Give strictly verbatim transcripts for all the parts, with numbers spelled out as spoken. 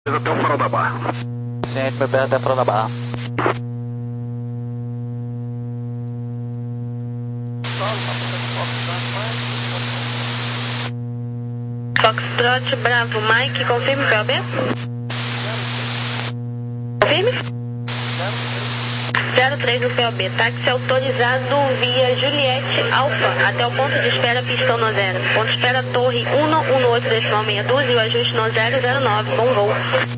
Até o farol da Barra. Ciente, meu pé até o farol da Barra. Foxtrot Bravo Mike, confirme P O B. Confirme? zero três no P O B, táxi autorizado via Juliette Alfa, até o ponto de espera pistão no zero. Ponto de espera Torre um um oito decimal meia dúzia e o ajuste no zero zero nove, bom voo.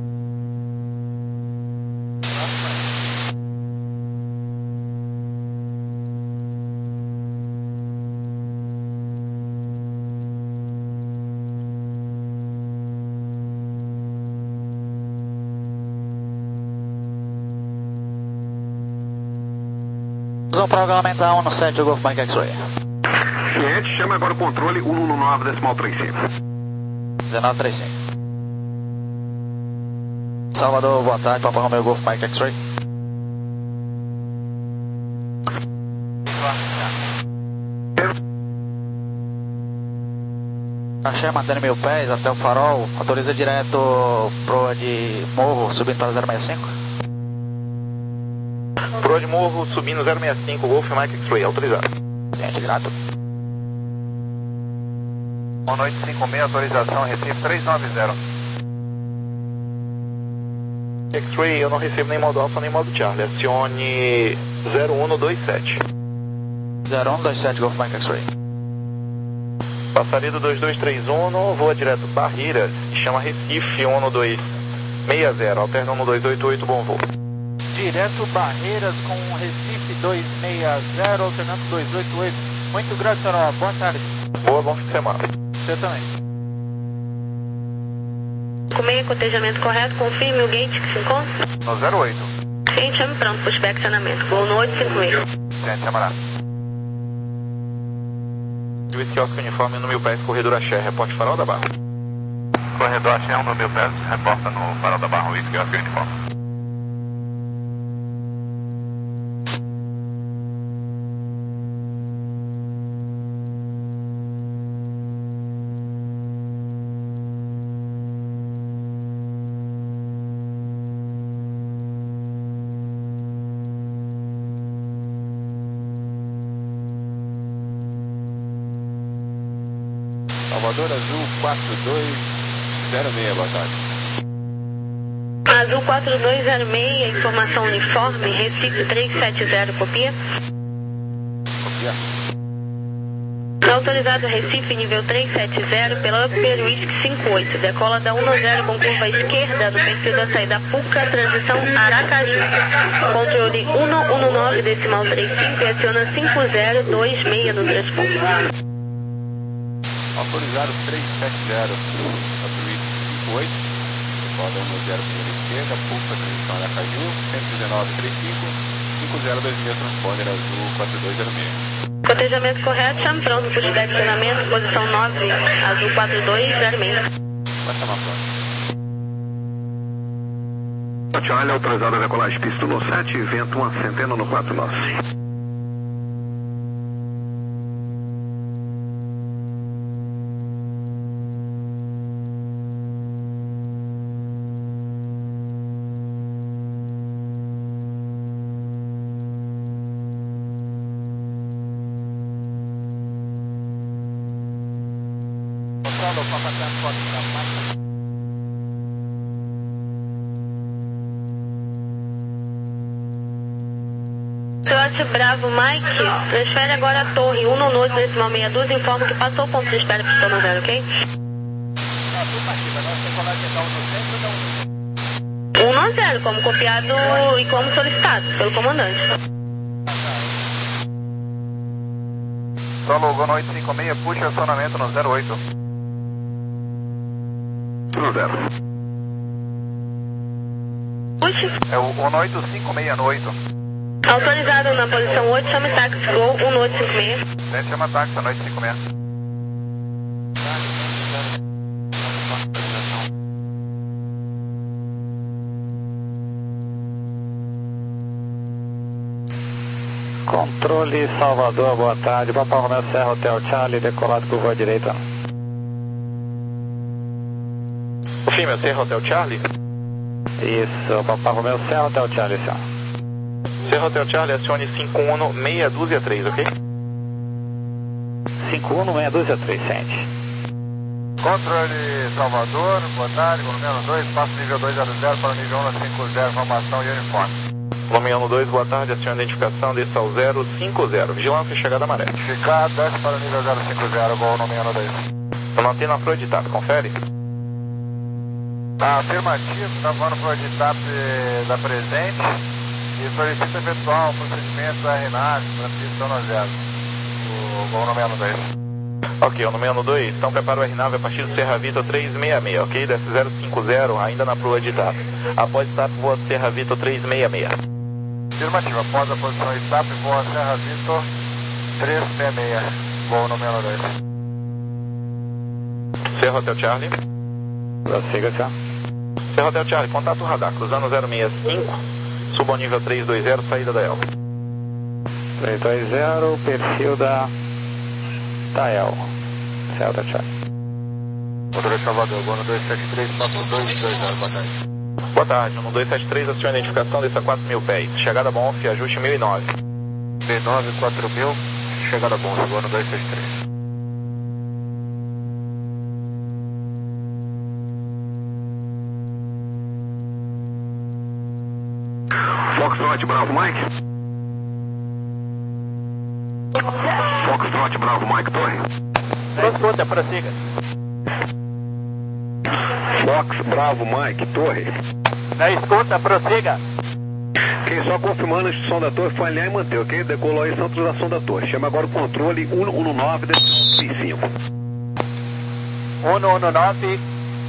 Vamos programar um no sete, Golf Mike X-Ray. Ciente, chama agora o controle um um nove decimal trinta e cinco. dezenove trinta e cinco. Salvador, boa tarde, Papa Romeo Golf Mike X-Ray. Achei mantendo mil pés até o farol, autoriza direto proa de morro subindo para zero sessenta e cinco. Proa de morro subindo zero sessenta e cinco, Golf Mike X-Ray, autorizado. Gente, grato. Boa noite, cinco seis, autorização, Recife três nove zero. X-Ray, eu não recebo nem modo Alpha nem modo Charlie, acione zero um dois sete. zero um dois sete, Golf Mike X-Ray. Passaria do dois dois três um, voa direto Barreiras e chama Recife um dois seis zero, alterna um dois oito oito, bom voo. Direto Barreiras com Recife dois seis zero, alternando dois oito oito. Muito grato, senhora. Boa tarde. Boa, bom fim de semana. Você também. Com meio cotejamento correto, confirme o gate que se encontra. No zero oito. Sim, chame pronto, pushback acionamento. Voo no oito cinco seis. Gente, chamará. Whisky Oscar uniforme no mil pés, corredor Axé, reporte farol da Barra. Corredor Axé um no mil pés, reporta no farol da Barra, Whisky Oscar uniforme. Salvador Azul quatro dois zero seis, boa tarde. Azul quatro dois zero seis, informação uniforme, Recife três sete zero, copia. Copia. Autorizado Recife, nível três sete zero, pela Upper Whisky cinco oito, decola da um zero com curva esquerda, no perfil da saída Puca, transição Aracaju. Controle um um nove decimal trinta e cinco e aciona cinco zero dois seis no transporte. Autorizado três sete zero, Upper cinco oito, decola da um zero primeira esquerda, Puca, transição Aracaju, cento e dezenove trinta e cinco, cinco zero dois seis, transponder Azul quatro dois zero seis. Cotejamento correto, chame pronto, pushback acionamento, posição nove, Azul quatro dois zero seis. Vai chamar pronto. Charlie, autorizado a decolagem pista no sete, vento uma centena no quatro nove. Slot Bravo Mike, transfere agora a torre um no oito decimal meia dúzia, informa que passou o ponto de espera pistão no zero, ok? um no zero, como copiado e como solicitado pelo comandante. Solo Gol oito cinco seis, puxa acionamento no zero oito. No zero. Puxa. É o um oito cinco seis no oito. Autorizado na posição oito, chame táxi Gol um oito cinco seis. Gente, chama táxi, a noite cinco seis. Controle Salvador, boa tarde. Papa Romeo Serra Hotel Charlie, decolado por voa direita. O filme é Serra Hotel Charlie? Isso, Papa Romeo, Serra Hotel Charlie, senhor. Serra Hotel Charlie, acione cinco um meia dúzia três, ok? cinco um meia dúzia três, sente. Controle Salvador, boa tarde, volume dois, passo nível dois zero zero para o nível um cinco zero, formação e uniforme. Volume dois, boa tarde, acione identificação, desça ao zero cinco zero, vigilância e chegada maré. Identificado, desce para o nível zero cinco zero, volume dois. Estou mantendo a proeditada, confere? Afirmativo, está voando para o editap da presente e solicita efetuar o procedimento da R N A V para pista no zero, o volume dois. Ok, o número dois, então prepara o R N A V a partir do Serra Vitor trezentos e sessenta e seis, ok? Desce zero cinco zero, ainda na proa de etapa. Após etapa, voa Serra Vitor trezentos e sessenta e seis. Afirmativa, após a posição etapa, voa Serra Vitor trezentos e sessenta e seis, voo número dois. Serra Hotel Charlie. Prossiga, senhor. Serra Hotel Charlie, contato radar, cruzando zero seis cinco, suba ao nível trezentos e vinte, saída da E L. trezentos e vinte, perfil da Tael. Serra Hotel Charlie. Controle Salvador, Bono dois sete três, passo dois dois zero, boa tarde. Boa tarde, no dois sete três, acione a identificação, desça quatro mil pés. Chegada bom, ajuste mil e nove. mil e nove, quatro mil, chegada bom, Bono dois sete três. Foxtrot Bravo Mike. Foxtrot Bravo Mike, torre. Escuta, prossiga. Fox Bravo Mike, torre. Na escuta, prossiga. Ok, só confirmando a instrução da torre, foi alinhar e manter, ok? Decolou aí centralização da torre. Chama agora o controle um um nove trinta e cinco. um um nove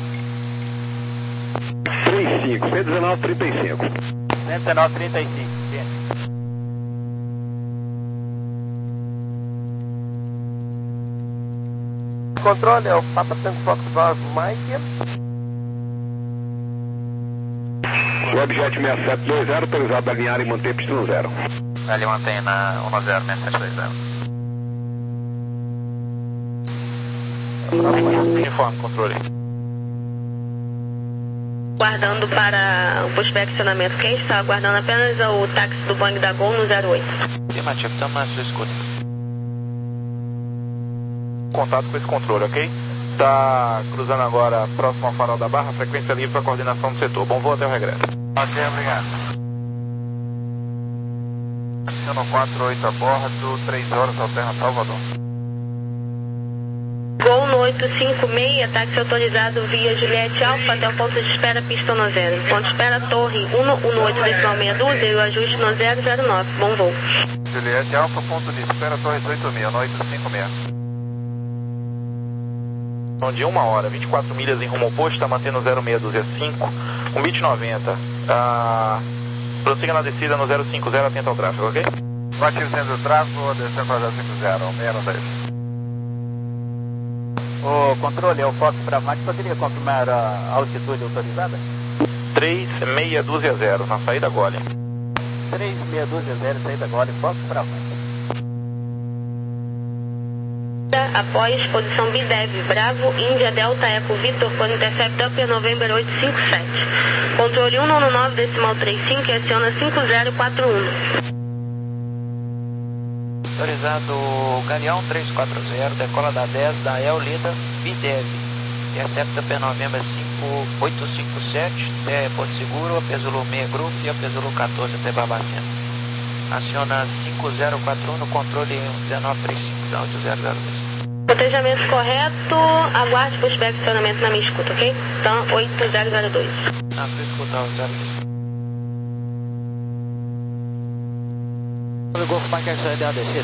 trinta e cinco, C dezenove trinta e cinco. cento e nove trinta e cinco. Controle é o Papa Tango Fox Bravo Mike. Webjet seis sete dois zero, autorizado a alinhar e manter pista no zero. Ali mantém na um zero seis sete dois zero. Uniforme, controle. Aguardando para o posicionamento, quem está aguardando apenas o táxi do Boeing da Gol no zero oito. Afirmativo, estamos na sua escuta. Contato com esse controle, ok? Está cruzando agora próximo ao farol da Barra, frequência livre para coordenação do setor. Bom voo até o regresso. Ok, obrigado. Aciono quatro oito a bordo, três horas, alterna Salvador. Gol no oito cinco seis, táxi autorizado via Juliette Alfa até o ponto de espera, pista no zero. Ponto de espera, torre um um oito decimal meia dúzia e o ajuste no zero zero nove. Bom voo. Juliette Alfa, ponto de espera, torre oito mil, no oito cinco seis. De uma hora, vinte e quatro milhas em rumo oposto, está mantendo zero seis dois cinco, um bit noventa. Ah, prossiga na descida no zero cinco zero, atenta ao tráfego, ok? Batido centro do tráfego, descendo para zero cinco zero, seis dois. O controle é o Fox Bravo Mike. Poderia confirmar a altitude autorizada? três seis dois zero, na saída Gole. três seis dois zero, saída Gole, Fox Bravo Mike. Após posição B D E V, Bravo, Índia, Delta, Eco, Vitor, por Intercept Upper November oito cinco sete. Controle um um nove decimal trinta e cinco e aciona cinco zero quatro um. Autorizado Galeão trezentos e quarenta, decola da dez da El Lida, B D E V. Intercept Upper November cinco oito cinco sete, até Porto Seguro, Pezulo seis Group e Pezulo quatorze até Barbacena. Aciona cinco zero quatro um no controle dezenove trinta e cinco da oito zero zero dois. Protejamento correto, aguarde por posicionamento na minha escuta, ok? Então, oito zero zero dois. Na sua escuta, zero dois. Golf Mike X-Ray da descida.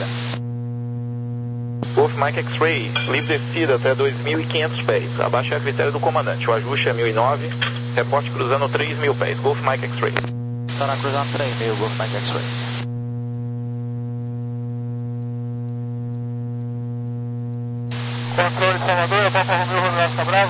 Golf Mike X-Ray, livre descida até dois mil e quinhentos pés. Abaixo é a critério do comandante. O ajuste é mil e nove, reporte cruzando três mil pés. Golf Mike X-Ray. Está na cruzando três mil, Golf Mike X-Ray. Controle Salvador, é Papa Romeo, Romeo Oscar Bravo.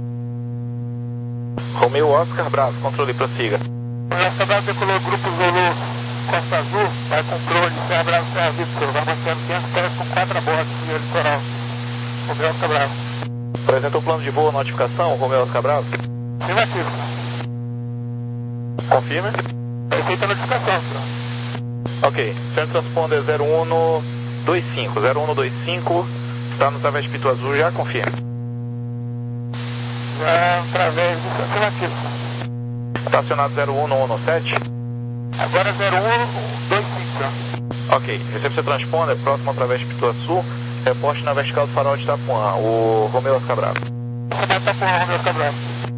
Romeo Oscar Bravo, controle, prossiga. Romeo Oscar Bravo decolou Grupo Zulu, Costa Azul, vai com controle, Serra Bravo, Serra Vitor, vai mantendo quinhentos pés com quatro a bordo, via litoral. Romeo Oscar Bravo. Apresentou o plano de voo, notificação, Romeo Oscar Bravo. Negativo. Confirme. Receita a notificação, senhor. Ok, Centro Transponder zero um dois cinco, zero um dois cinco, está no Través Pito Azul, já confirme. Já através do afirmativo. Estacionado zero um um sete. Agora zero um dois cinco, senhor. Ok, recebe seu transponder, próximo ao Través Pito Azul, reporte na vertical do farol de Itapuã, o Romeu Oscar Bravo. Romeu Itapuã, Romeu Oscar Bravo.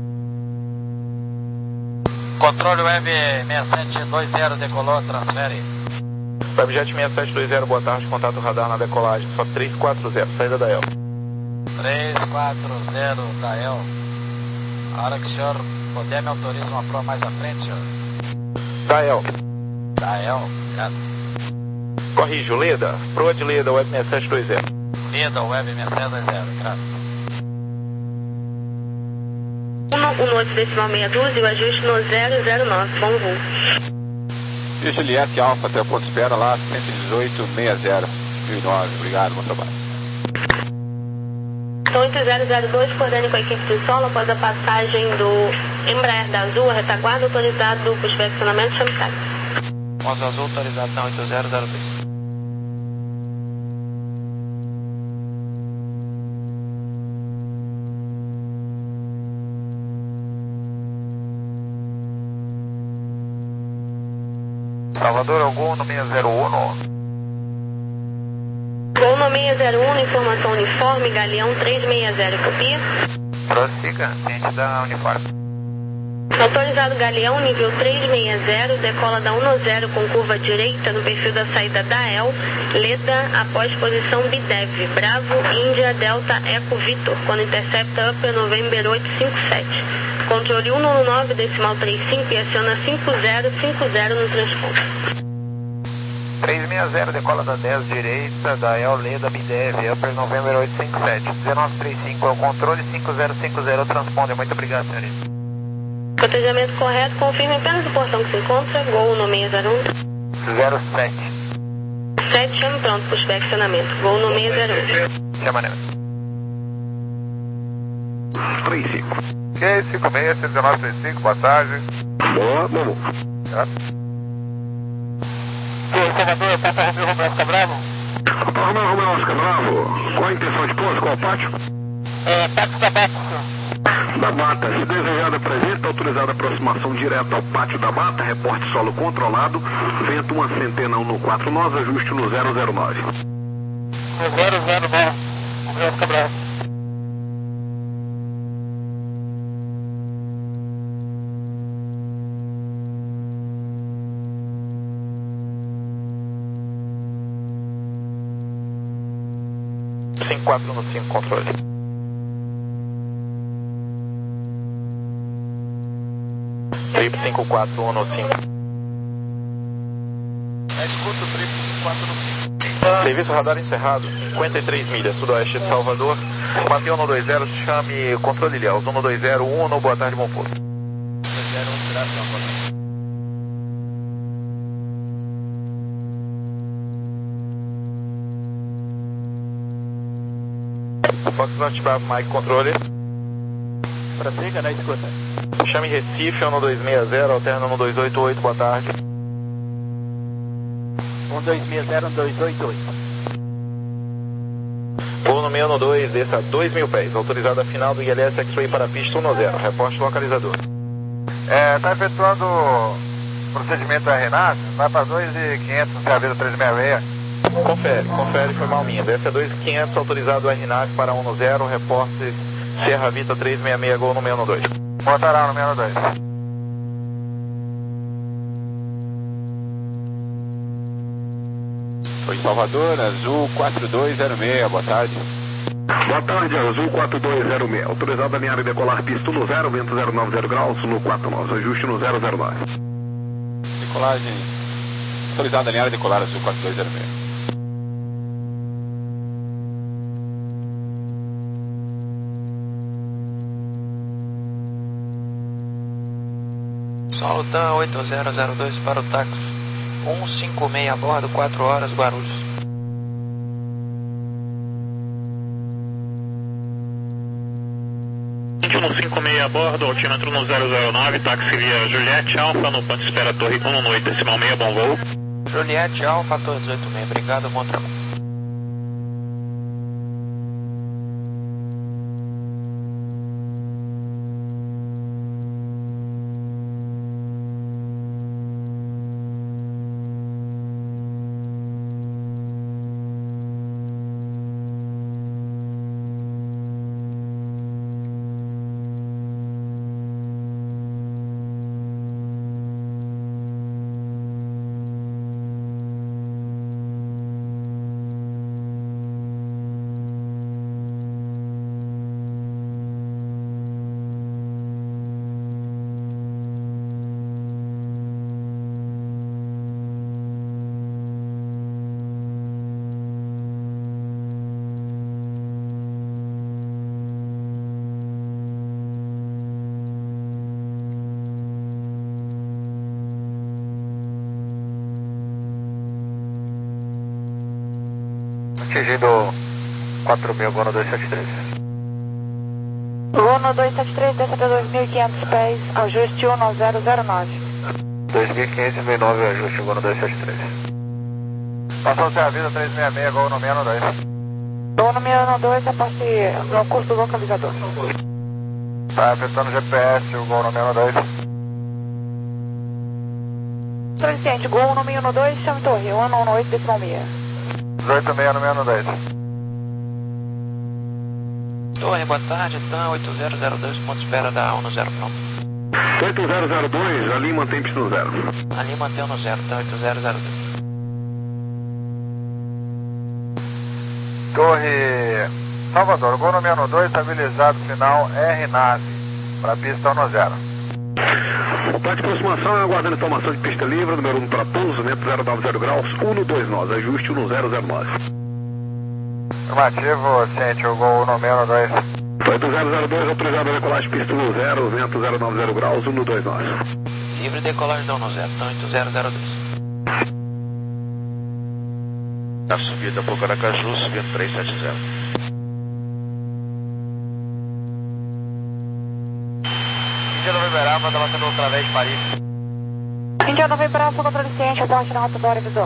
Controle Web seis sete dois zero, decolou, transfere. Webjet seis sete dois zero, boa tarde, contato radar na decolagem, só três quatro zero, saída da E L. três quatro zero da E L. A hora que o senhor puder, me autoriza uma proa mais à frente, senhor? Da E L. Da E L, obrigado. Corrijo, Leda, proa de Leda, Web seis sete dois zero. Leda, Web seis sete dois zero, obrigado. um um oito decimal meia dúzia, o ajuste no zero zero nove, bom voo. E Juliette Alfa, até o ponto de espera lá, cento e dezoito sessenta, mil e nove, obrigado, bom trabalho. oito zero zero dois, coordenando com a equipe de solo após a passagem do Embraer da Azul, a retaguarda autorizado do posicionamento chamiçado. Modo Azul, autorização oito zero zero dois. Salvador, algum no seis zero um? Gol no seis zero um, informação uniforme, Galeão três seis zero, copia. Prossiga, ciente da uniforme. Autorizado Galeão, nível três seis zero, decola da um zero com curva direita no perfil da saída da E L, Leda, após posição B D E V, Bravo, Índia, Delta, Eco, Vitor, quando intercepta Upper November oito cinco sete. Controle um um nove, decimal três cinco e aciona cinco zero cinco zero no transponder. três seis zero, decola da dez direita, da E L, Leda, B D E V, Upper November oito cinco sete. um nove três cinco é o controle, cinco zero cinco zero transponder. Muito obrigado, senhorita. Cotejamento correto, confirme apenas o portão que se encontra, Gol no seis zero um. zero sete. sete, chame pronto para o inspecionamento, Gol no seis zero um. Chama, né? três cinco. Ok, cinco seis, cento e nove trinta e cinco, boa tarde. Boa, vamos. Tá. Senhor Salvador, Papa Romeu Romeu Oscar Bravo. Romeu Romeu Oscar Bravo, qual a intenção de pouso? Qual o pátio? É, pátio da Bata, senhor. Da Mata, se desejada presente, autorizada aproximação direta ao pátio da Mata, reporte solo controlado, vento uma centena no quatro nós, ajuste no zero zero nove. No zero zero nove, Romeu Oscar Bravo. cinco quatro no cinco, controle. Trip cinco quatro um no cinco. Escuta o trip cinco quatro no cinco. Serviço radar encerrado, cinquenta e três milhas, sudoeste de Salvador. Mantenha um dois zero, chame controle Ilhéus, um dois zero um, no boa tarde, bom pouso. dois zero um, graças, boa tarde. Foxtrot Bravo, Mike, controle. Prossiga, na escuta. Chame Recife, um dois seis zero, alterna um dois oito oito, boa tarde. um dois seis zero, um dois oito oito. Voo no seis um dois, desça a dois mil pés, autorizada final do I L S X-Ray para a pista um zero, reporte localizador. É, tá efetuando procedimento da Renata, vai para dois mil e quinhentos, no Cerveira três seis seis. Confere, confere, foi mal minha. Desce a dois mil e quinhentos, autorizado R N A V para um zero, reporte Serra Vita três seis seis, Gol no seis um dois. Botará no seis um dois. Foi Salvador, Azul quatro dois zero seis, boa tarde. Boa tarde, Azul quatro dois zero seis. Autorizado a minha área decolar pista no zero, vento zero nove zero graus, no quatro nós, ajuste no zero zero nove. Decolagem. Autorizada a linha de decolar Azul quatro dois zero seis. Solutan oito zero zero dois para o táxi um cinco seis a bordo, quatro horas, Guarulhos. vinte e um cinco seis a bordo, altímetro no zero zero nove, táxi via Juliette Alfa, no ponto de espera Torre um um oito, decimal seis, bom voo. Juliette Alfa, Torre dezoito seis, obrigado, bom trabalho. Atingindo quatro mil, Gono dois sete três. Gono dois sete três, desce para dois mil e quinhentos pés, ajuste um zero zero nove. dois mil e quinhentos e nove, ajuste Gono dois sete três. Passou o seu aviso três seis seis, Gono seis um dois. Gono seis um dois, a parte no curso do localizador. Tá apertando o G P S, o Gono seis um dois. Solicitante, Gono seis um dois, chame torre, um um oito, decimal seis. dezoito seis no seis um dois. Torre, boa tarde, TAM oito zero zero dois, ponto de espera da um zero pronto. oito zero zero dois, ali mantém pista no zero. Ali mantém no zero, TAM oito zero zero dois. Torre Salvador, Gono seis um dois, estabilizado, final R nave, para pista um zero. Tá de aproximação, aguardando informação de pista livre, número um para pouso, vento zero nove zero graus, um dois nove, ajuste um zero zero nove. Afirmativo, ciente, o Gol seis um dois. oito zero zero dois, autorizado a decolagem pista no zero, vento zero nove zero graus, um dois nove. Livre decolagem da um zero, TAM oito zero zero dois. Na subida para o Caracaju, subindo três sete zero. Índia Nova Iberaba, está batendo outra vez Paris. Índia Nova Iberaba, foi controle ciente, aporte na rota do visor.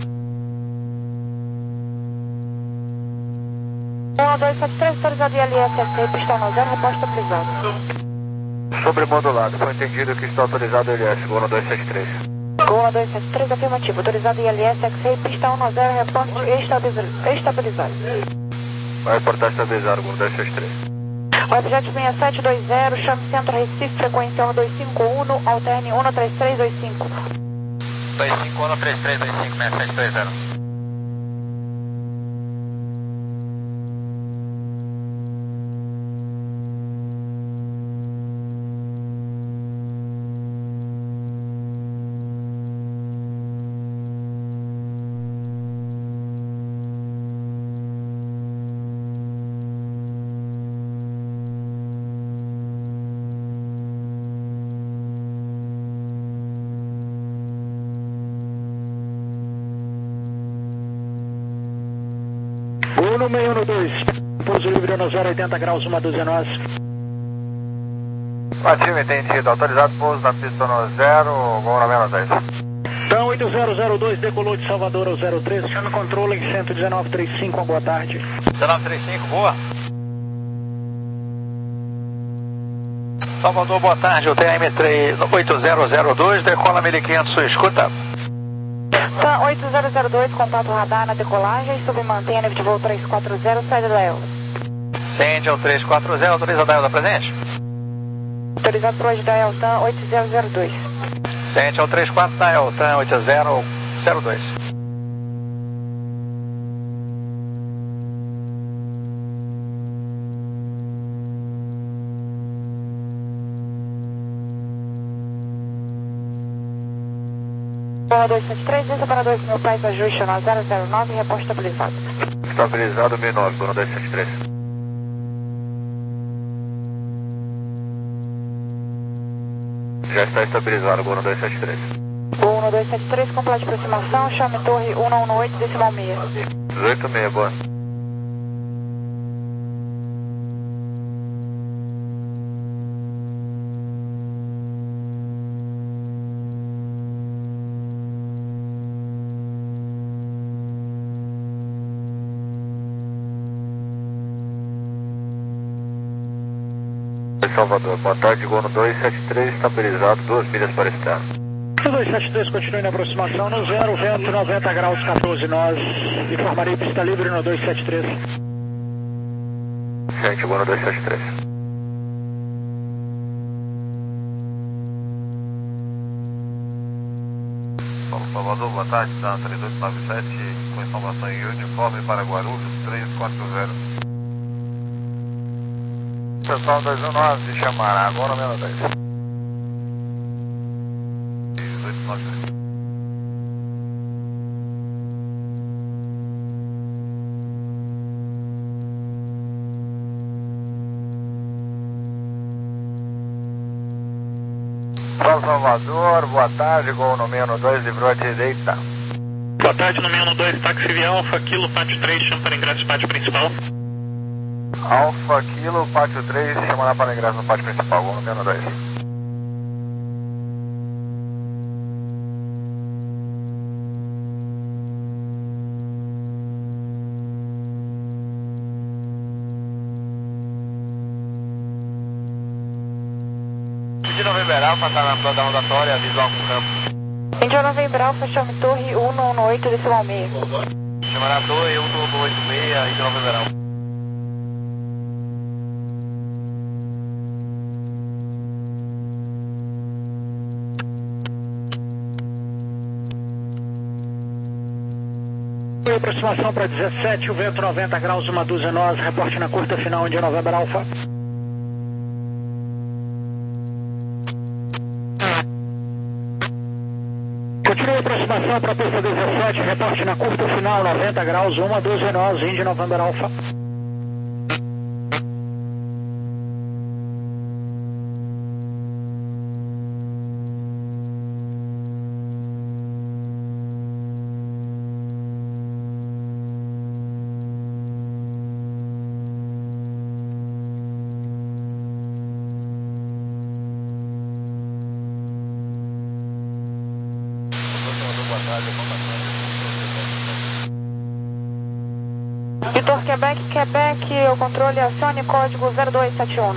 um dois sete três, autorizado I L S S, pista um zero, reposto estabilizado. Sobremodulado, foi entendido que está autorizado L S, Gol dois sete três. Gol dois sete três, afirmativo, autorizado I L S X-Ray, pista um zero, reposto estabilizado. Vai reportar estabilizado, Gol dois sete três. Objeto seis sete dois zero, chame centro Recife, frequência um dois cinco um, alterne um três três dois cinco. dois cinco um, três três dois cinco, seis sete dois zero. Gono seis um dois, pouso livre no zero oitenta graus, uma dúzia nós. Ativo entendido, autorizado pouso na pista no zero, Gol seis um dois. TAM oito zero zero dois, decolou de Salvador ao zero três, chame controle em cento um nove três cinco, boa tarde. dezenove trinta e cinco, boa. Salvador, boa tarde, o T M oito zero zero dois, decola mil e quinhentos, sua escuta. TAM oito zero zero dois, contato radar na decolagem, submantém a nível de voo três quatro zero, saída da E L. Sende ao três quatro zero, autoriza da E L da presente? Autorizado por hoje da E L, TAM oito zero zero dois. Sende ao três quatro da E L, TAM oito zero zero dois. Gol dois sete três, desça para dois mil pés, ajuste no zero zero nove, reposto estabilizado. Estabilizado mil e nove, Gol dois sete três. Já está estabilizado, Gol dois sete três. Gol dois sete três, completa aproximação, chame torre um um oito, decimal seis. dezoito seis, boa. dois Salvador, boa tarde, Gol no dois sete três, estabilizado, duas milhas para externo. dois sete três, continue na aproximação no zero, vento noventa graus, quatorze nós, informarei pista livre no dois sete três. Sente, Gol no dois sete três. Paulo Salvador, boa tarde, da três oito nove sete, com informação em uniforme para Guarulhos, três quatro zero. Pessoal dois um nove, chamará, agora menos dez. dezoito nove sete. São Salvador, boa tarde, Gol no menos dois, livrou à direita. Boa tarde, no menos dois, táxi via Alfa, Kilo, pátio três, chama para ingresso pátio principal. Alfa, Kilo, pátio três, chamará para ingresso no pátio principal, Gol no menos dois. De November Alfa, está na planta rotatória, visual com campo. Índia November Alfa, chame torre um um um oito, decimal seis. Chamará torre um um oito seis, Índia November Alfa. Aproximação para dezessete, o vento noventa graus, uma dúzia nós, reporte na curta final, Índia November Alfa. Continue a aproximação para a pista dezessete, reporte na curta final, noventa graus, uma dúzia nós, Índia November Alfa. Vitor Quebec, Quebec, o controle acione código zero dois sete um.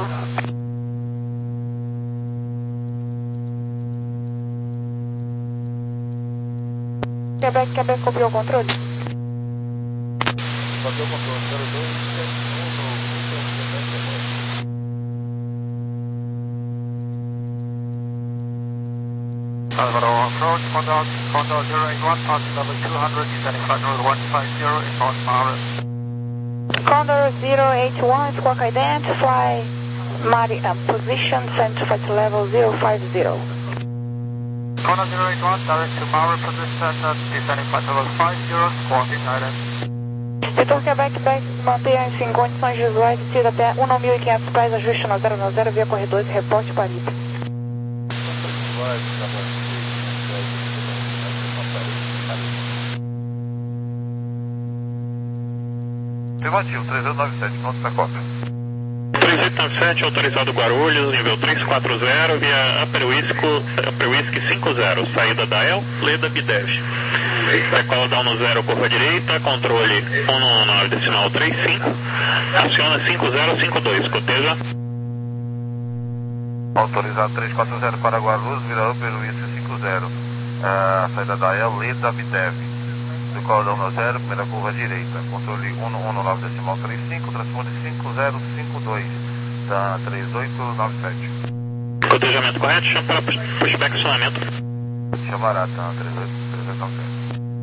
Quebec, Quebec, copiou o controle? Copiou o controle, zero dois sete um no Alvaro approach, Condor, Condor zero eight one, passing level two hundred, descending flight level one five zero, inbound Mara. Condor zero eight one, squawk ident, fly Mari, um, position, send to flight level zero five zero. Condor zero eight one, direct to Mara, position, descending flight level five zero, squawking ident. Vitor Quebec, Quebec, mantenha-se em condições visuais e tira até um mil e quinhentos pés, ajuste no zero zero via corredores e reporte para I P. Afirmativo, três oito nove sete, pronto para cópia. três oito nove sete, autorizado Guarulhos, nível três quatro zero, via Upper Whisky, Upper Whisky cinco zero, saída da El, Leda Bidev. Decola down no zero, curva direita, controle um um nove, decimal três cinco, aciona cinco zero cinco dois, coteja. Autorizado três quatro zero para Guarulhos, vira Upper Whisky cinco zero, uh, saída da El, Leda Bidev. Decola down no zero, primeira curva direita, controle um um nove, decimal três cinco, transporte cinco zero cinco dois, da três oito nove sete. Cotejamento correto, chama para pushback acionamento. Chamará, tá, três oito nove sete.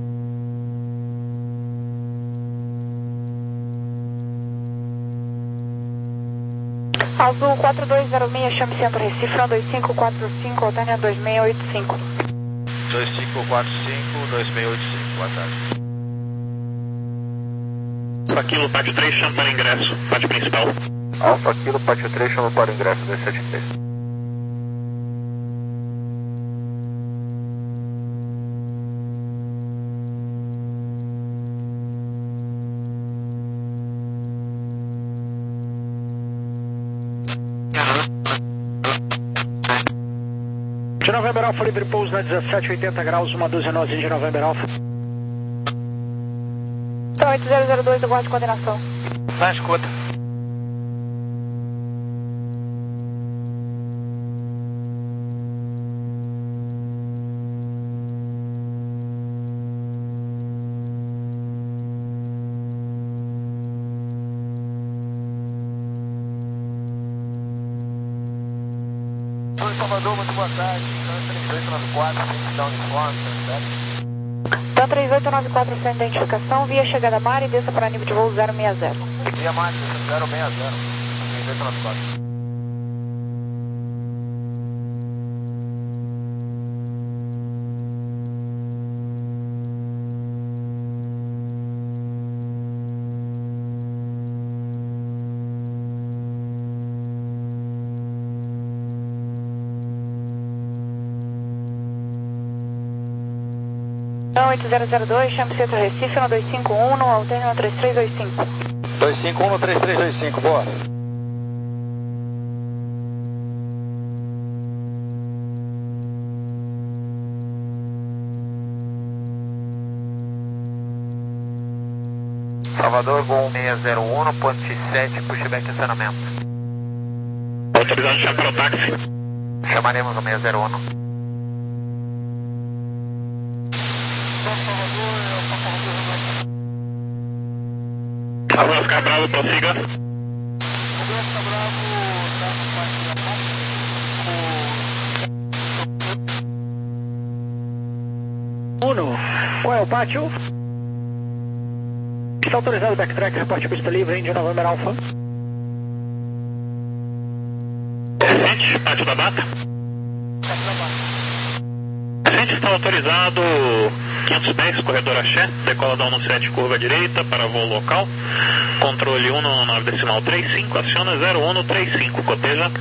Azul quatro dois zero seis, chame centro Recife, dois cinco quatro cinco, Otânia dois seis oito cinco. dois cinco quatro cinco, dois seis oito cinco, boa tarde. Alfa Kilo, pátio três, chama para ingresso, pátio principal. Alfa Kilo, pátio três, chama para ingresso, dois sete três. De November Alfa, livre pouso na dezessete, oitenta graus, uma dúzia nós, de November Alfa. oito zero zero dois, aguarde coordenação. Na escuta. Salvador, muito boa tarde. três oito nove quatro, frente da uniforme, Dan três oito nove quatro, sem identificação, via chegada Mari, desça para nível de voo zero seis zero. Via Mari, zero seis zero, três oito nove quatro. oito zero zero dois, chame Centro Recife, no dois cinco um, no alterno três três dois cinco. dois cinco um no três três dois cinco, boa. Salvador, Gol seis zero um, no ponto sete, pushback de estacionamento. Autorizado já para o táxi. Chamaremos o seis zero um. Abraço Cabral, prossiga. Uno, qual é o pátio? Está autorizado o backtrack, reporte pista livre, Índia November Alpha. Recente, pátio da Bata. Recente está autorizado quinhentos pés, corredor Axé, decola da um sete, curva direita, para voo local. Controle um nove decimal trinta e cinco, aciona zero um trinta e cinco, coteja.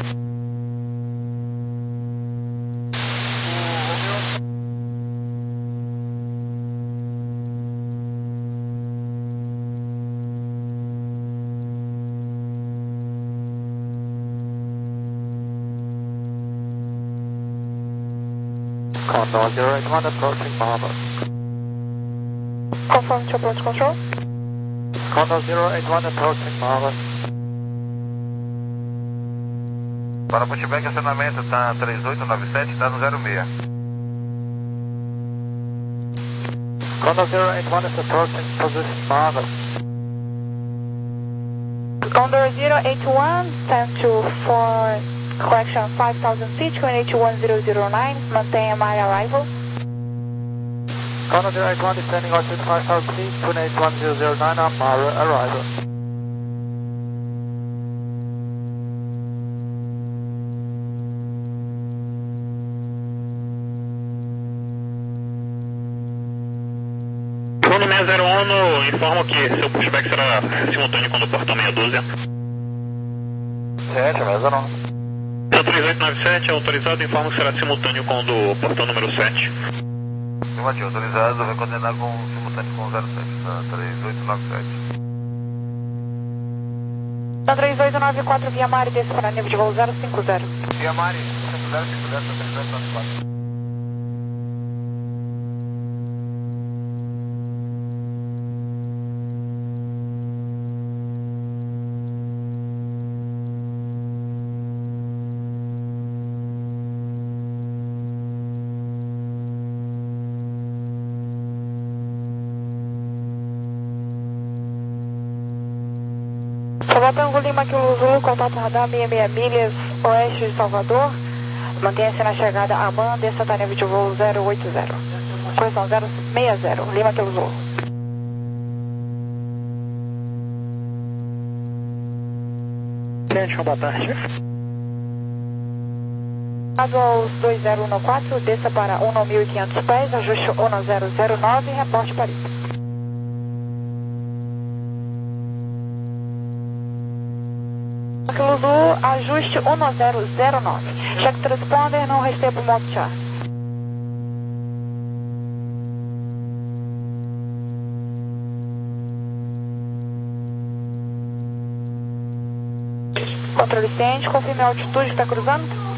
Condor zero eight one approaching Barber. Confirm to approach control. Condor zero eight one approaching Barber. Para pushback, acionamento está três oito nove sete, está no zero seis. Condor zero eight one is approaching position Barber. Condor zero eight one, stand to for correction five thousand feet, Q N H one zero zero nine, mantenha my arrival. Condor zero eight one is standing altitude five thousand feet, Q N H one zero zero nine on Mara arrival. Bruno seis zero um, informo que seu pushback será simultâneo com o portão meia dúzia. sete, seis zero um. três oito nove sete, autorizado, informo que será simultâneo com o do portão número sete. Afirmativo, autorizado, vai coordenar com simultâneo com zero sete, tá? três oito nove sete. Dan três oito nove quatro, via Mari, desce para nível de voo zero cinco zero. Via Mari, zero cinco zero, três oito nove quatro. Salvador Lima, Kilo Zulu, contato radar seis seis milhas oeste de Salvador. Mantenha-se na chegada a Man, desça para nível de voo zero oito zero. Correção zero seis zero, Lima, Kilo Zulu. Cliente, boa tarde. Caso aos dois zero um quatro, desça para um mil e quinhentos pés, ajuste um zero zero nove, reporte Paris. Zulu, ajuste um zero zero nove. Check transponder, não recebo modo char. Controle ciente, confirme a altitude que está cruzando.